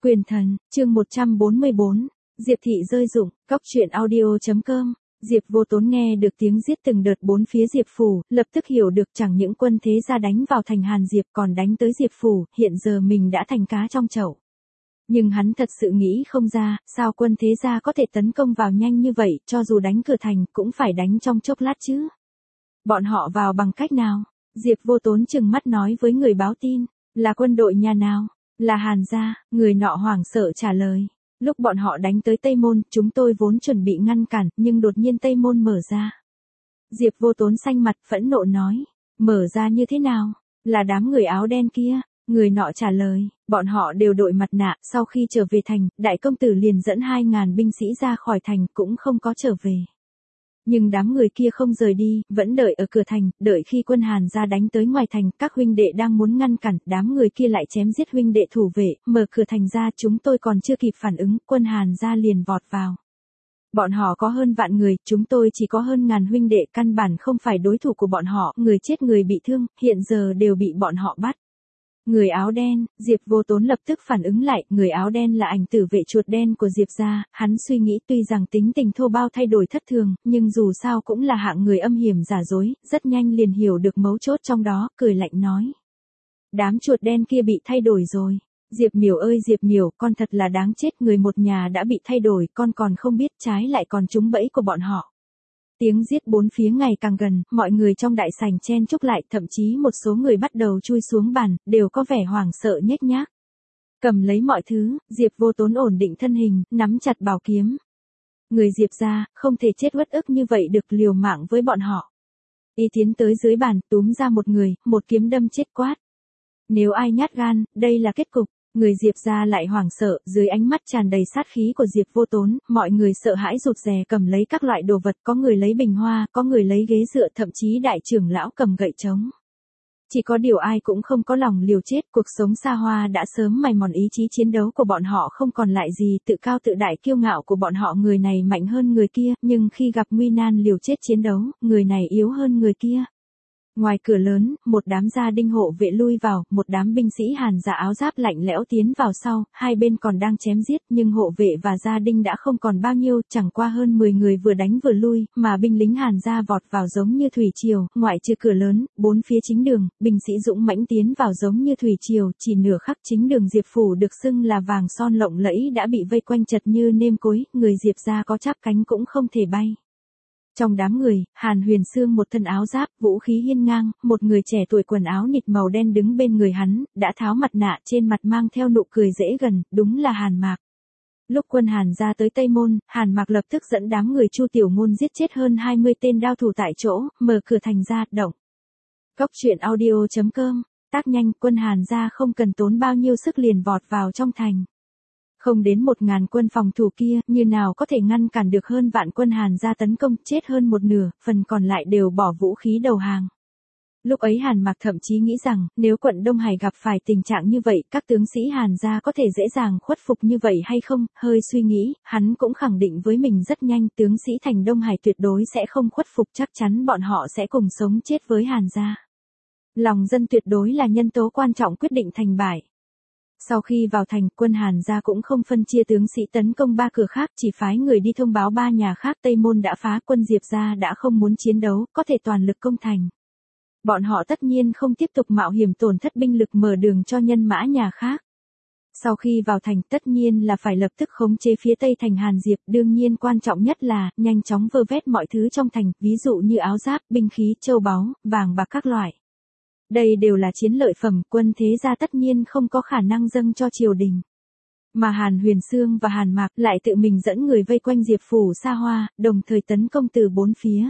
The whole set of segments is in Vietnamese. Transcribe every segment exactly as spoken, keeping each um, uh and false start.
Quyền thần, chương một trăm bốn mươi bốn, Diệp thị rơi dụng, cóc truyện audio.com. Diệp Vô Tốn nghe được tiếng giết từng đợt bốn phía Diệp phủ, lập tức hiểu được chẳng những quân thế gia đánh vào thành Hàn Diệp còn đánh tới Diệp phủ, hiện giờ mình đã thành cá trong chậu. Nhưng hắn thật sự nghĩ không ra, sao quân thế gia có thể tấn công vào nhanh như vậy, cho dù đánh cửa thành cũng phải đánh trong chốc lát chứ. Bọn họ vào bằng cách nào? Diệp Vô Tốn trừng mắt nói với người báo tin, là quân đội nhà nào? Là Hàn gia. Người nọ hoảng sợ trả lời. Lúc bọn họ đánh tới Tây Môn, chúng tôi vốn chuẩn bị ngăn cản, nhưng đột nhiên Tây Môn mở ra. Diệp Vô Tốn xanh mặt phẫn nộ nói, mở ra như thế nào? Là đám người áo đen kia. Người nọ trả lời, bọn họ đều đội mặt nạ, sau khi trở về thành, đại công tử liền dẫn hai ngàn binh sĩ ra khỏi thành, cũng không có trở về. Nhưng đám người kia không rời đi, vẫn đợi ở cửa thành, đợi khi quân Hàn gia đánh tới ngoài thành, các huynh đệ đang muốn ngăn cản, đám người kia lại chém giết huynh đệ thủ vệ, mở cửa thành ra, chúng tôi còn chưa kịp phản ứng, quân Hàn gia liền vọt vào. Bọn họ có hơn vạn người, chúng tôi chỉ có hơn ngàn huynh đệ, căn bản không phải đối thủ của bọn họ, người chết người bị thương, hiện giờ đều bị bọn họ bắt. Người áo đen, Diệp Vô Tốn lập tức phản ứng lại, người áo đen là ảnh tử vệ chuột đen của Diệp gia, hắn suy nghĩ tuy rằng tính tình thô bao thay đổi thất thường, nhưng dù sao cũng là hạng người âm hiểm giả dối, rất nhanh liền hiểu được mấu chốt trong đó, cười lạnh nói. Đám chuột đen kia bị thay đổi rồi. Diệp Miểu ơi Diệp Miểu, con thật là đáng chết, người một nhà đã bị thay đổi, con còn không biết trái lại còn trúng bẫy của bọn họ. Tiếng giết bốn phía ngày càng gần, mọi người trong đại sảnh chen chúc lại, thậm chí một số người bắt đầu chui xuống bàn, đều có vẻ hoảng sợ nhếch nhác. Cầm lấy mọi thứ, Diệp Vô Tốn ổn định thân hình, nắm chặt bảo kiếm. Người Diệp gia, không thể chết uất ức như vậy được, liều mạng với bọn họ. Y tiến tới dưới bàn, túm ra một người, một kiếm đâm chết quát. Nếu ai nhát gan, đây là kết cục. Người Diệp gia lại hoảng sợ, dưới ánh mắt tràn đầy sát khí của Diệp Vô Tốn, mọi người sợ hãi rụt rè cầm lấy các loại đồ vật, có người lấy bình hoa, có người lấy ghế dựa, thậm chí đại trưởng lão cầm gậy trống. Chỉ có điều ai cũng không có lòng liều chết, cuộc sống xa hoa đã sớm mài mòn ý chí chiến đấu của bọn họ, không còn lại gì, tự cao tự đại kiêu ngạo của bọn họ, người này mạnh hơn người kia, nhưng khi gặp nguy nan liều chết chiến đấu, người này yếu hơn người kia. Ngoài cửa lớn, một đám gia đinh hộ vệ lui vào, một đám binh sĩ Hàn gia áo giáp lạnh lẽo tiến vào sau, hai bên còn đang chém giết, nhưng hộ vệ và gia đinh đã không còn bao nhiêu, chẳng qua hơn mười người vừa đánh vừa lui, mà binh lính Hàn gia vọt vào giống như thủy triều, ngoại trừ cửa lớn, bốn phía chính đường, binh sĩ dũng mãnh tiến vào giống như thủy triều, chỉ nửa khắc chính đường Diệp phủ được xưng là vàng son lộng lẫy đã bị vây quanh chật như nêm cối, người Diệp gia có chắp cánh cũng không thể bay. Trong đám người, Hàn Huyền Sương một thân áo giáp, vũ khí hiên ngang, một người trẻ tuổi quần áo nịt màu đen đứng bên người hắn, đã tháo mặt nạ, trên mặt mang theo nụ cười dễ gần, đúng là Hàn Mạc. Lúc quân Hàn gia tới Tây Môn, Hàn Mạc lập tức dẫn đám người Chu Tiểu Ngôn giết chết hơn hai mươi tên đao thủ tại chỗ, mở cửa thành ra, động. Cóc truyện audio.com, tác nhanh, quân Hàn gia không cần tốn bao nhiêu sức liền vọt vào trong thành. Không đến một ngàn quân phòng thủ kia, như nào có thể ngăn cản được hơn vạn quân Hàn gia tấn công, chết hơn một nửa, phần còn lại đều bỏ vũ khí đầu hàng. Lúc ấy Hàn Mạc thậm chí nghĩ rằng, nếu quận Đông Hải gặp phải tình trạng như vậy, các tướng sĩ Hàn gia có thể dễ dàng khuất phục như vậy hay không, hơi suy nghĩ, hắn cũng khẳng định với mình rất nhanh, tướng sĩ thành Đông Hải tuyệt đối sẽ không khuất phục, chắc chắn bọn họ sẽ cùng sống chết với Hàn gia. Lòng dân tuyệt đối là nhân tố quan trọng quyết định thành bại. Sau khi vào thành, quân Hàn gia cũng không phân chia tướng sĩ tấn công ba cửa khác, chỉ phái người đi thông báo ba nhà khác Tây Môn đã phá, quân Diệp gia đã không muốn chiến đấu, có thể toàn lực công thành. Bọn họ tất nhiên không tiếp tục mạo hiểm tổn thất binh lực mở đường cho nhân mã nhà khác. Sau khi vào thành tất nhiên là phải lập tức khống chế phía Tây thành Hàn Diệp, đương nhiên quan trọng nhất là, nhanh chóng vơ vét mọi thứ trong thành, ví dụ như áo giáp, binh khí, châu báu, vàng bạc các loại. Đây đều là chiến lợi phẩm, quân thế gia tất nhiên không có khả năng dâng cho triều đình. Mà Hàn Huyền Sương và Hàn Mạc lại tự mình dẫn người vây quanh Diệp phủ xa hoa, đồng thời tấn công từ bốn phía.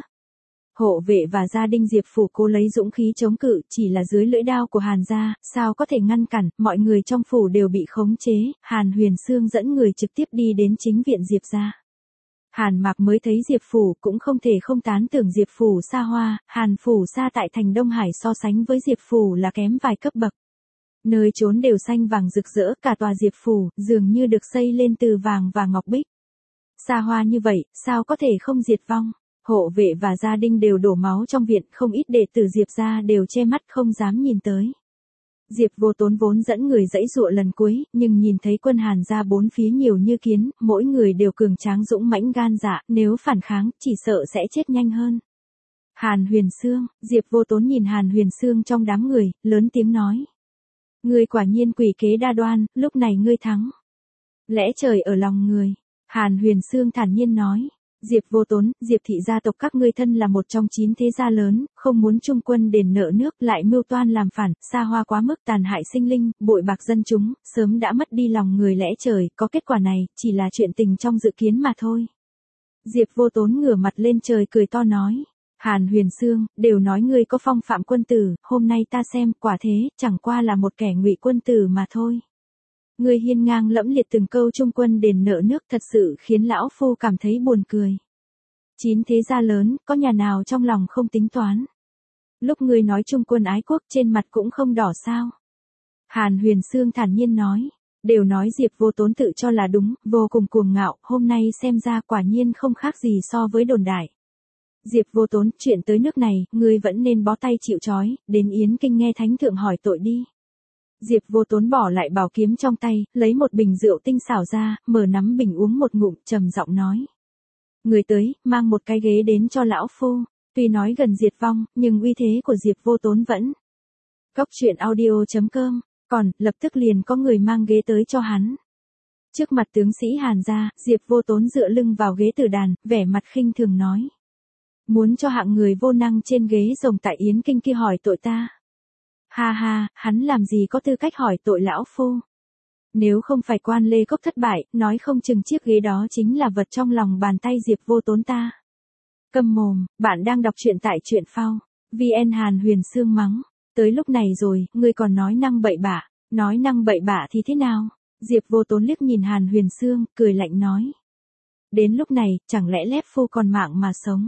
Hộ vệ và gia đinh Diệp phủ cố lấy dũng khí chống cự, chỉ là dưới lưỡi đao của Hàn gia, sao có thể ngăn cản, mọi người trong phủ đều bị khống chế, Hàn Huyền Sương dẫn người trực tiếp đi đến chính viện Diệp gia. Hàn Mạc mới thấy Diệp phủ cũng không thể không tán tưởng Diệp phủ xa hoa, Hàn phủ xa tại thành Đông Hải so sánh với Diệp phủ là kém vài cấp bậc. Nơi trốn đều xanh vàng rực rỡ, cả tòa Diệp phủ dường như được xây lên từ vàng và ngọc bích. Xa hoa như vậy, sao có thể không diệt vong? Hộ vệ và gia đinh đều đổ máu trong viện, không ít đệ tử Diệp gia đều che mắt không dám nhìn tới. Diệp Vô Tốn vốn dẫn người dãy dụa lần cuối, nhưng nhìn thấy quân Hàn gia bốn phía nhiều như kiến, mỗi người đều cường tráng dũng mãnh gan dạ, nếu phản kháng, chỉ sợ sẽ chết nhanh hơn. Hàn Huyền Sương, Diệp Vô Tốn nhìn Hàn Huyền Sương trong đám người, lớn tiếng nói. Ngươi quả nhiên quỷ kế đa đoan, lúc này ngươi thắng. Lẽ trời ở lòng người. Hàn Huyền Sương thản nhiên nói. Diệp Vô Tốn, Diệp thị gia tộc các ngươi thân là một trong chín thế gia lớn, không muốn trung quân đền nợ nước, lại mưu toan làm phản, xa hoa quá mức tàn hại sinh linh, bội bạc dân chúng, sớm đã mất đi lòng người lẽ trời, có kết quả này, chỉ là chuyện tình trong dự kiến mà thôi. Diệp Vô Tốn ngửa mặt lên trời cười to nói. Hàn Huyền Sương, đều nói ngươi có phong phạm quân tử, hôm nay ta xem, quả thế, chẳng qua là một kẻ ngụy quân tử mà thôi. Ngươi hiên ngang lẫm liệt từng câu trung quân đền nợ nước thật sự khiến lão phu cảm thấy buồn cười. Chín thế gia lớn, có nhà nào trong lòng không tính toán. Lúc ngươi nói trung quân ái quốc trên mặt cũng không đỏ sao. Hàn Huyền Sương thản nhiên nói, đều nói Diệp Vô Tốn tự cho là đúng, vô cùng cuồng ngạo, hôm nay xem ra quả nhiên không khác gì so với đồn đại. Diệp Vô Tốn, chuyện tới nước này, ngươi vẫn nên bó tay chịu trói, đến Yến Kinh nghe thánh thượng hỏi tội đi. Diệp Vô Tốn bỏ lại bảo kiếm trong tay, lấy một bình rượu tinh xảo ra, mở nắm bình uống một ngụm, trầm giọng nói. Người tới, mang một cái ghế đến cho lão phu, tuy nói gần diệt vong, nhưng uy thế của Diệp Vô Tốn vẫn. Cốc truyện audio chấm com, còn, lập tức liền có người mang ghế tới cho hắn. Trước mặt tướng sĩ Hàn gia, Diệp Vô Tốn dựa lưng vào ghế tử đàn, vẻ mặt khinh thường nói. Muốn cho hạng người vô năng trên ghế rồng tại Yến Kinh kia hỏi tội ta. Ha ha, hắn làm gì có tư cách hỏi tội lão phu. Nếu không phải quan Lê Cốc thất bại, nói không chừng chiếc ghế đó chính là vật trong lòng bàn tay Diệp Vô Tốn ta. Câm mồm, bạn đang đọc truyện tại truyện phao. vê en Hàn Huyền Sương mắng. Tới lúc này rồi, ngươi còn nói năng bậy bạ. Nói năng bậy bạ thì thế nào? Diệp Vô Tốn liếc nhìn Hàn Huyền Sương, cười lạnh nói. Đến lúc này, chẳng lẽ lép phu còn mạng mà sống?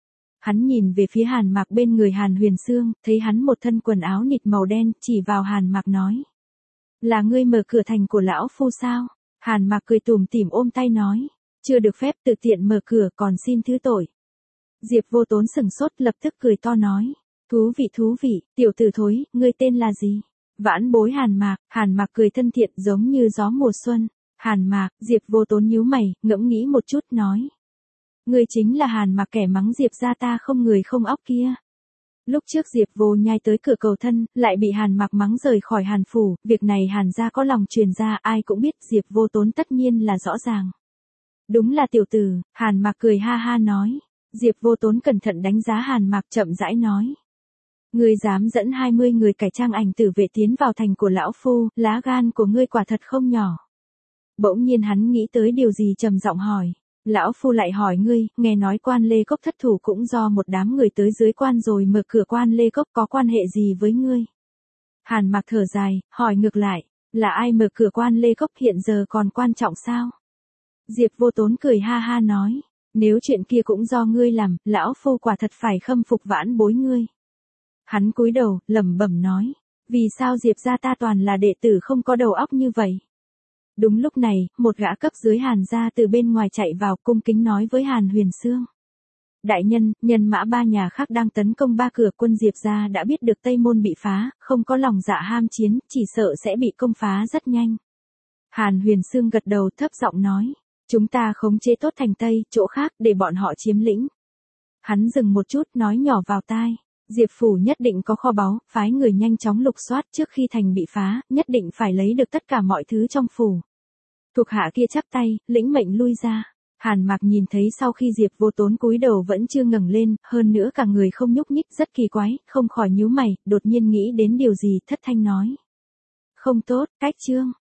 Hắn nhìn về phía Hàn Mạc bên người Hàn Huyền Sương, thấy hắn một thân quần áo nịt màu đen, chỉ vào Hàn Mạc nói. Là ngươi mở cửa thành của lão phu sao? Hàn Mạc cười tủm tỉm ôm tay nói. Chưa được phép tự tiện mở cửa còn xin thứ tội. Diệp Vô Tốn sừng sốt lập tức cười to nói. Thú vị thú vị, tiểu tử thối, ngươi tên là gì? Vãn bối Hàn Mạc, Hàn Mạc cười thân thiện giống như gió mùa xuân. Hàn Mạc, Diệp Vô Tốn nhíu mày, ngẫm nghĩ một chút nói. Ngươi chính là Hàn Mạc kẻ mắng Diệp gia ta không người không óc kia. Lúc trước Diệp Vô Nhai tới cửa cầu thân, lại bị Hàn Mạc mắng rời khỏi Hàn phủ, việc này Hàn gia có lòng truyền ra, ai cũng biết, Diệp Vô Tốn tất nhiên là rõ ràng. Đúng là tiểu tử, Hàn Mạc cười ha ha nói. Diệp Vô Tốn cẩn thận đánh giá Hàn Mạc chậm rãi nói. Ngươi dám dẫn hai mươi người cải trang ảnh tử vệ tiến vào thành của lão phu, lá gan của ngươi quả thật không nhỏ. Bỗng nhiên hắn nghĩ tới điều gì trầm giọng hỏi. Lão phu lại hỏi ngươi, nghe nói quan Lê Cốc thất thủ cũng do một đám người tới dưới quan rồi mở cửa quan Lê Cốc có quan hệ gì với ngươi? Hàn Mạc thở dài, hỏi ngược lại, là ai mở cửa quan Lê Cốc hiện giờ còn quan trọng sao? Diệp Vô Tốn cười ha ha nói, nếu chuyện kia cũng do ngươi làm, lão phu quả thật phải khâm phục vãn bối ngươi. Hắn cúi đầu, lẩm bẩm nói, vì sao Diệp gia ta toàn là đệ tử không có đầu óc như vậy? Đúng lúc này, một gã cấp dưới Hàn gia từ bên ngoài chạy vào cung kính nói với Hàn Huyền Sương. Đại nhân, nhân mã ba nhà khác đang tấn công ba cửa quân Diệp gia đã biết được Tây Môn bị phá, không có lòng dạ ham chiến, chỉ sợ sẽ bị công phá rất nhanh. Hàn Huyền Sương gật đầu thấp giọng nói, chúng ta khống chế tốt thành Tây, chỗ khác để bọn họ chiếm lĩnh. Hắn dừng một chút nói nhỏ vào tai. Diệp phủ nhất định có kho báu, phái người nhanh chóng lục soát trước khi thành bị phá, nhất định phải lấy được tất cả mọi thứ trong phủ. Thuộc hạ kia chắp tay, lĩnh mệnh lui ra. Hàn Mạc nhìn thấy sau khi Diệp Vô Tốn cúi đầu vẫn chưa ngẩng lên, hơn nữa cả người không nhúc nhích rất kỳ quái, không khỏi nhíu mày, đột nhiên nghĩ đến điều gì thất thanh nói. Không tốt, cách chương.